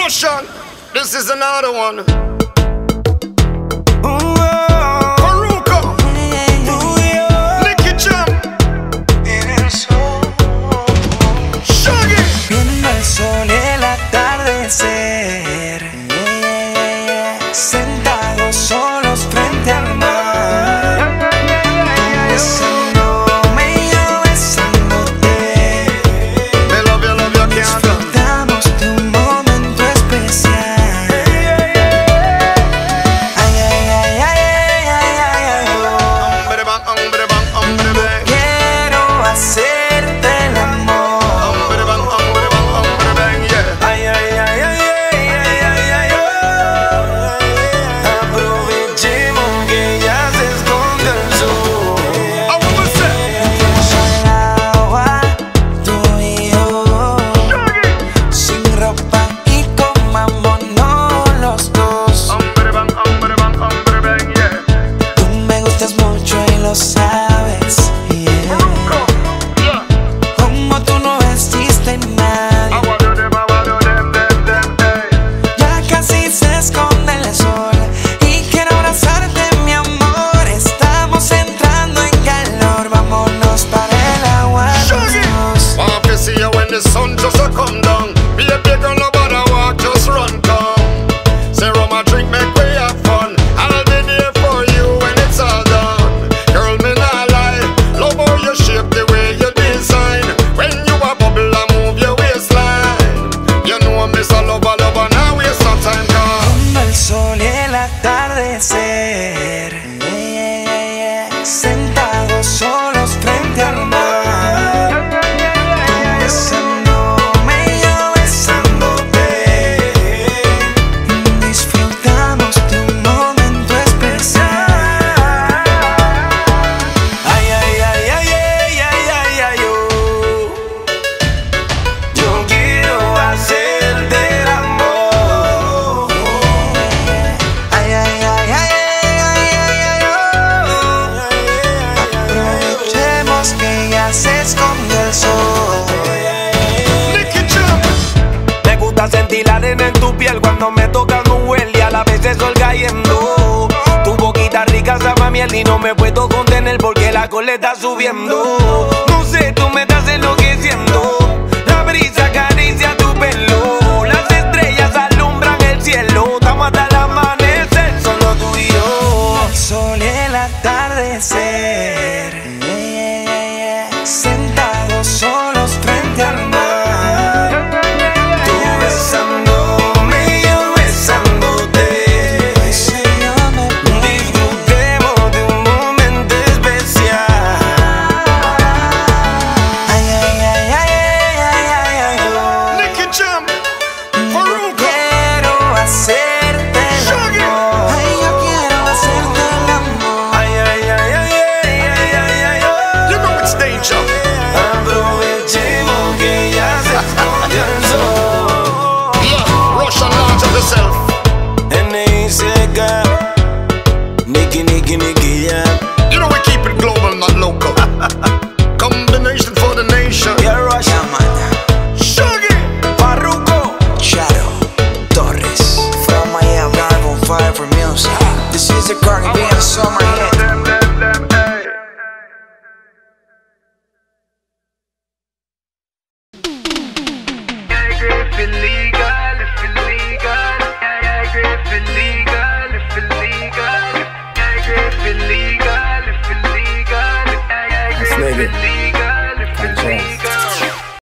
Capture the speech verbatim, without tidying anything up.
Russian, this is another one. Viendo el sol y el atardecer, sentados solos frente al mar, besándome y yo besándote. Me love you, love you, can't stop. Disfrutamos de un momento especial. Ay, ay, ay, ay, ay, ay, ay, ay, oh. Hombre bang, hombre bang, hombre bang. Quiero hacerte el amor. Hombre bang, hombre bang, hombre bang, yeah. Ay, ay, ay, ay, ay, ay, ay, ay, oh. Aprovechemos que ya se esconde el sol. I wanna say, Entremos al agua, tú y yo, sin ropa y comámonos los dos. hombre bang, hombre bang, hombre bang, yeah. Tú me gustas mucho y lo sabes, yeah. Yeah. Como tú no existe nadie. I wanna do them, I wanna do them, them, them, hey. Ya casi se esconde el sol y quiero abrazarte, mi amor. Estamos entrando en calor, vámonos para el agua los dos. Want to see you when the sun just a come down. Be a big girl, no bother walk, just run come. Say rum a drink, make we have fun. I'll be there for you when it's all done. Girl, me not lie, love how you shape the way you design. When you a bubble, I move your waistline. You know me so love, love, and now waste no time, cause Viendo el sol y el atardecer, yeah, yeah, yeah, sentados solos frente al mar, tú besándome y yo besándote. Disfrutamos de un momento especial. Ay, ay, ay, ay, ay, ay, ay, ay, oh. Yo quiero hacerte el amor. Ay, ay, ay, ay, ay, ay, ay, oh. Aprovechemos que ya se esconde el sol. Nicky Jam. Me gusta sentir la arena en tu piel cuando me tocan un huele y a la vez el sol cayendo. Tu boquita rica sabe a miel y no me puedo contener porque la cola está subiendo. No sé, tú me estás enloqueciendo. La brisa acaricia tu pelo. Las estrellas alumbran el cielo. Estamos hasta el amanecer, solo tú y yo. El sol y el atardecer, yeah, yeah, yeah, sentados solos frente al mar. Tú besándome y yo besándote. Disfrutemos de un momento especial. Ay, ay, ay, ay, ay, ay, ay, ay, oh. Nicky Jam. Faruko. Quiero hacerte el amor. Ay, yo quiero hacerte el amor. Ay, ay, ay, ay, ay, ay, ay, ay, oh. You know it's danger. Aprovechemos que ya se esconde el sol. Yeah, Russian launch of yourself. N I C K, Nicky, Nicky, Nicky, yeah. You know we keep it global, not local. Combination for the nation. Yeah, Russia, man. Shaggy. Faruko, Shadow, Torres. From Miami, Rival Fire for Music. This is a Caribbean summer hit. Them, them, them, hey. Hey, Griffin League.